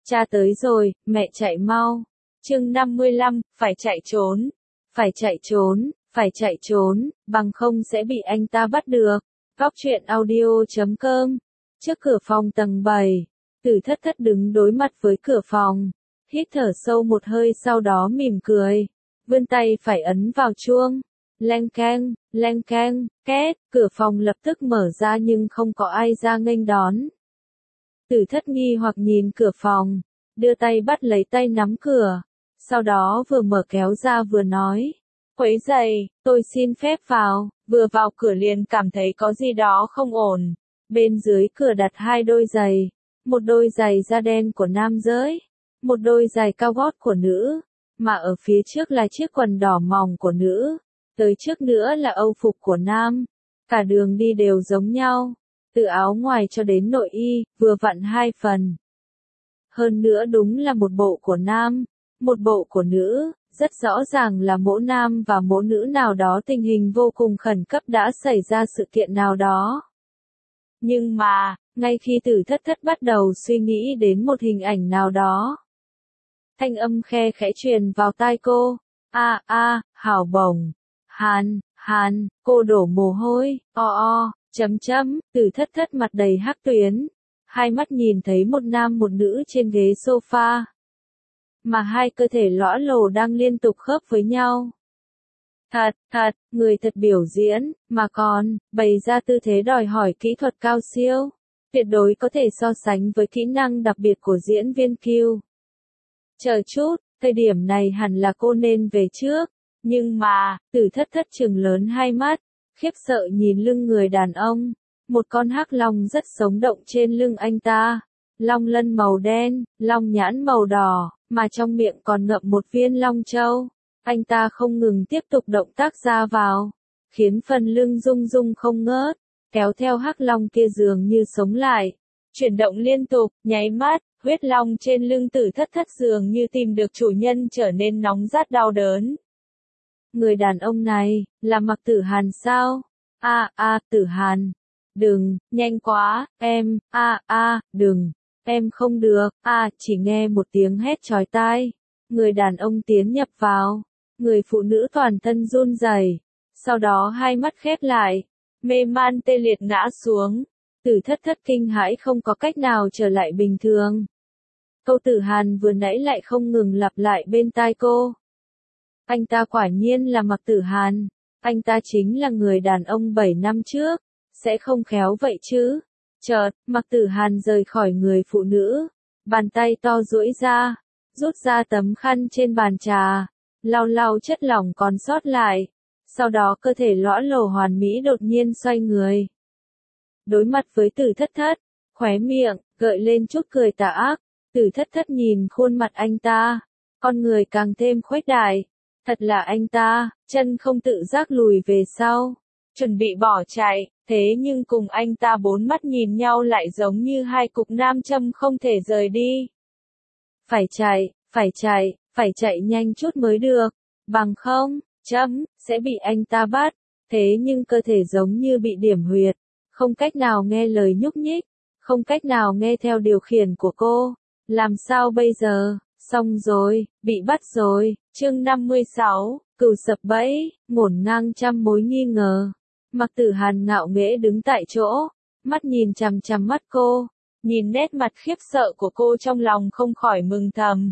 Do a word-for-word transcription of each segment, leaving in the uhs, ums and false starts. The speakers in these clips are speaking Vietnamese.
Cha tới rồi, mẹ chạy mau. Chương năm mươi lăm, phải chạy trốn. Phải chạy trốn, phải chạy trốn, bằng không sẽ bị anh ta bắt được. Góc truyện audio chấm com. Trước cửa phòng tầng bảy, Tử Thất Thất đứng đối mặt với cửa phòng, hít thở sâu một hơi sau đó mỉm cười, vươn tay phải ấn vào chuông. Leng keng, leng keng, két, cửa phòng lập tức mở ra nhưng không có ai ra nghênh đón. Tử Thất nghi hoặc nhìn cửa phòng, đưa tay bắt lấy tay nắm cửa, sau đó vừa mở kéo ra vừa nói, quấy giày, tôi xin phép vào. Vừa vào cửa liền cảm thấy có gì đó không ổn. Bên dưới cửa đặt hai đôi giày, một đôi giày da đen của nam giới, một đôi giày cao gót của nữ, mà ở phía trước là chiếc quần đỏ mỏng của nữ, tới trước nữa là âu phục của nam. Cả đường đi đều giống nhau, từ áo ngoài cho đến nội y, vừa vặn hai phần. Hơn nữa đúng là một bộ của nam, một bộ của nữ, rất rõ ràng là mỗi nam và mỗi nữ nào đó tình hình vô cùng khẩn cấp đã xảy ra sự kiện nào đó. Nhưng mà, ngay khi Tử Thất Thất bắt đầu suy nghĩ đến một hình ảnh nào đó, thanh âm khe khẽ truyền vào tai cô, a a, hảo bổng, hàn, hàn, cô đổ mồ hôi, o o, chấm chấm, Tử Thất Thất mặt đầy hắc tuyến, hai mắt nhìn thấy một nam một nữ trên ghế sofa, mà hai cơ thể lõa lồ đang liên tục khớp với nhau. Thật, thật, người thật biểu diễn, mà còn, bày ra tư thế đòi hỏi kỹ thuật cao siêu, tuyệt đối có thể so sánh với kỹ năng đặc biệt của diễn viên Q. Chờ chút, thời điểm này hẳn là cô nên về trước, nhưng mà, Tử Thất Thất trừng lớn hai mắt, khiếp sợ nhìn lưng người đàn ông, một con hắc long rất sống động trên lưng anh ta, long lân màu đen, long nhãn màu đỏ, mà trong miệng còn ngậm một viên long châu. Anh ta không ngừng tiếp tục động tác ra vào, khiến phần lưng rung rung không ngớt, kéo theo hắc long kia dường như sống lại, chuyển động liên tục, nháy mắt, huyết long trên lưng Tử Thất Thất dường như tìm được chủ nhân trở nên nóng rát đau đớn. Người đàn ông này, là Mạc Tử Hàn sao? A a, Tử Hàn. Đừng, nhanh quá, em, a a, đừng, em không được, a, chỉ nghe một tiếng hét chói tai. Người đàn ông tiến nhập vào. Người phụ nữ toàn thân run rẩy, sau đó hai mắt khép lại, mê man tê liệt ngã xuống. Tử Thất Thất kinh hãi không có cách nào trở lại bình thường. Câu Tử Hàn vừa nãy lại không ngừng lặp lại bên tai cô. Anh ta quả nhiên là Mạc Tử Hàn, anh ta chính là người đàn ông bảy năm trước, sẽ không khéo vậy chứ. Chợt, Mạc Tử Hàn rời khỏi người phụ nữ, bàn tay to duỗi ra, rút ra tấm khăn trên bàn trà, lau lau chất lỏng còn sót lại, sau đó cơ thể lõa lồ hoàn mỹ đột nhiên xoay người. Đối mặt với Tử Thất Thất, khóe miệng, gợi lên chút cười tà ác, Tử Thất Thất nhìn khuôn mặt anh ta, con người càng thêm khuếch đại, thật là anh ta, chân không tự giác lùi về sau, chuẩn bị bỏ chạy, thế nhưng cùng anh ta bốn mắt nhìn nhau lại giống như hai cục nam châm không thể rời đi. Phải chạy, phải chạy. Phải chạy nhanh chút mới được, bằng không, chấm, sẽ bị anh ta bắt, thế nhưng cơ thể giống như bị điểm huyệt, không cách nào nghe lời nhúc nhích, không cách nào nghe theo điều khiển của cô, làm sao bây giờ, xong rồi, bị bắt rồi. Chương năm mươi sáu, cừu sập bẫy, ngổn ngang trăm mối nghi ngờ. Mạc Tử Hàn ngạo nghễ đứng tại chỗ, mắt nhìn chằm chằm mắt cô, nhìn nét mặt khiếp sợ của cô trong lòng không khỏi mừng thầm.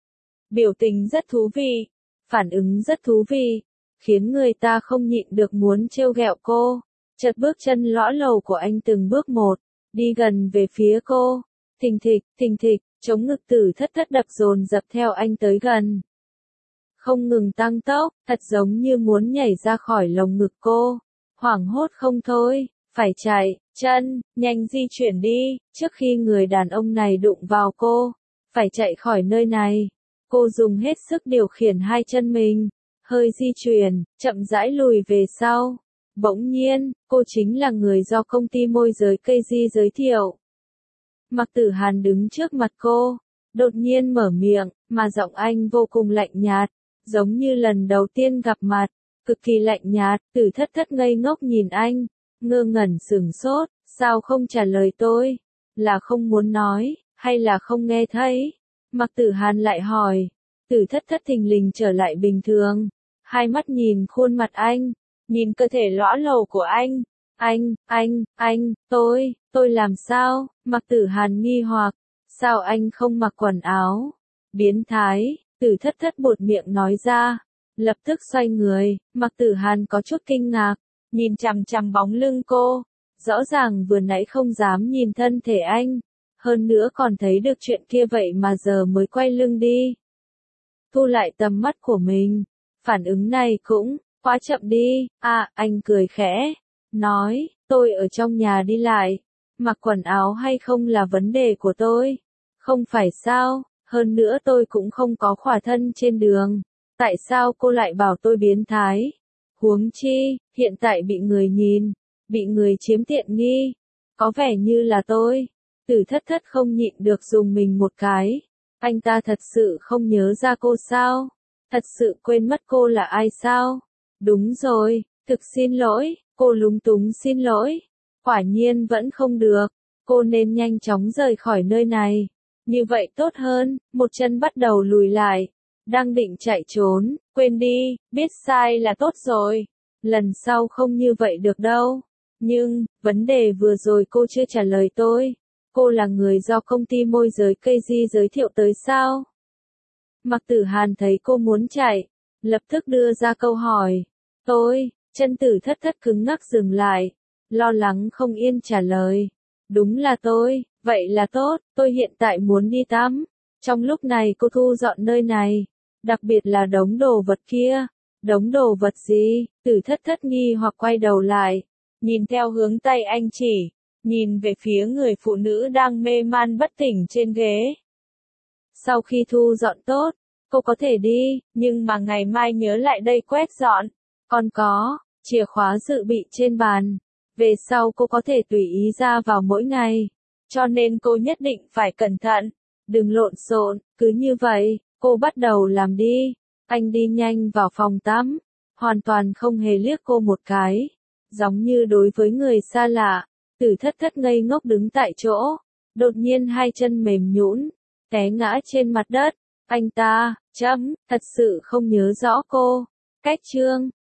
Biểu tình rất thú vị, phản ứng rất thú vị, khiến người ta không nhịn được muốn trêu ghẹo cô. Chợt bước chân lõa lồ của anh từng bước một, đi gần về phía cô, thình thịch, thình thịch, chống ngực Tử Thất Thất đập dồn dập theo anh tới gần. Không ngừng tăng tốc, thật giống như muốn nhảy ra khỏi lồng ngực cô, hoảng hốt không thôi, phải chạy, chân, nhanh di chuyển đi, trước khi người đàn ông này đụng vào cô, phải chạy khỏi nơi này. Cô dùng hết sức điều khiển hai chân mình, hơi di chuyển, chậm rãi lùi về sau. Bỗng nhiên, cô chính là người do công ty môi giới cây di giới thiệu. Mạc Tử Hàn đứng trước mặt cô, đột nhiên mở miệng, mà giọng anh vô cùng lạnh nhạt, giống như lần đầu tiên gặp mặt, cực kỳ lạnh nhạt. Tử Thất Thất ngây ngốc nhìn anh, ngơ ngẩn sửng sốt, sao không trả lời tôi? Là không muốn nói, hay là không nghe thấy? Mạc Tử Hàn lại hỏi. Tử Thất Thất thình lình trở lại bình thường. Hai mắt nhìn khuôn mặt anh. Nhìn cơ thể lõa lồ của anh. Anh, anh, anh, tôi, tôi làm sao? Mạc Tử Hàn nghi hoặc. Sao anh không mặc quần áo? Biến thái, Tử Thất Thất buột miệng nói ra. Lập tức xoay người, Mạc Tử Hàn có chút kinh ngạc. Nhìn chằm chằm bóng lưng cô. Rõ ràng vừa nãy không dám nhìn thân thể anh. Hơn nữa còn thấy được chuyện kia vậy mà giờ mới quay lưng đi. Thu lại tầm mắt của mình. Phản ứng này cũng, quá chậm đi. À, anh cười khẽ. Nói, tôi ở trong nhà đi lại. Mặc quần áo hay không là vấn đề của tôi. Không phải sao, hơn nữa tôi cũng không có khỏa thân trên đường. Tại sao cô lại bảo tôi biến thái? Huống chi, hiện tại bị người nhìn, bị người chiếm tiện nghi. Có vẻ như là tôi. Tử Thất Thất không nhịn được dùng mình một cái. Anh ta thật sự không nhớ ra cô sao? Thật sự quên mất cô là ai sao? Đúng rồi, thực xin lỗi, cô lúng túng xin lỗi. Quả nhiên vẫn không được, cô nên nhanh chóng rời khỏi nơi này. Như vậy tốt hơn, một chân bắt đầu lùi lại. Đang định chạy trốn, quên đi, biết sai là tốt rồi. Lần sau không như vậy được đâu. Nhưng, vấn đề vừa rồi cô chưa trả lời tôi. Cô là người do công ty môi giới ca giê giới thiệu tới sao? Mạc Tử Hàn thấy cô muốn chạy, lập tức đưa ra câu hỏi. Tôi, chân Tử Thất Thất cứng ngắc dừng lại, lo lắng không yên trả lời. Đúng là tôi, vậy là tốt, tôi hiện tại muốn đi tắm. Trong lúc này cô thu dọn nơi này, đặc biệt là đống đồ vật kia. Đống đồ vật gì? Tử Thất Thất nghi hoặc quay đầu lại, nhìn theo hướng tay anh chỉ. Nhìn về phía người phụ nữ đang mê man bất tỉnh trên ghế. Sau khi thu dọn tốt, cô có thể đi, nhưng mà ngày mai nhớ lại đây quét dọn. Còn có, chìa khóa dự bị trên bàn. Về sau cô có thể tùy ý ra vào mỗi ngày. Cho nên cô nhất định phải cẩn thận. Đừng lộn xộn, cứ như vậy, cô bắt đầu làm đi. Anh đi nhanh vào phòng tắm, hoàn toàn không hề liếc cô một cái. Giống như đối với người xa lạ. Tử Thất Thất ngây ngốc đứng tại chỗ, đột nhiên hai chân mềm nhũn, té ngã trên mặt đất. Anh ta, chấm, thật sự không nhớ rõ cô. Cách chương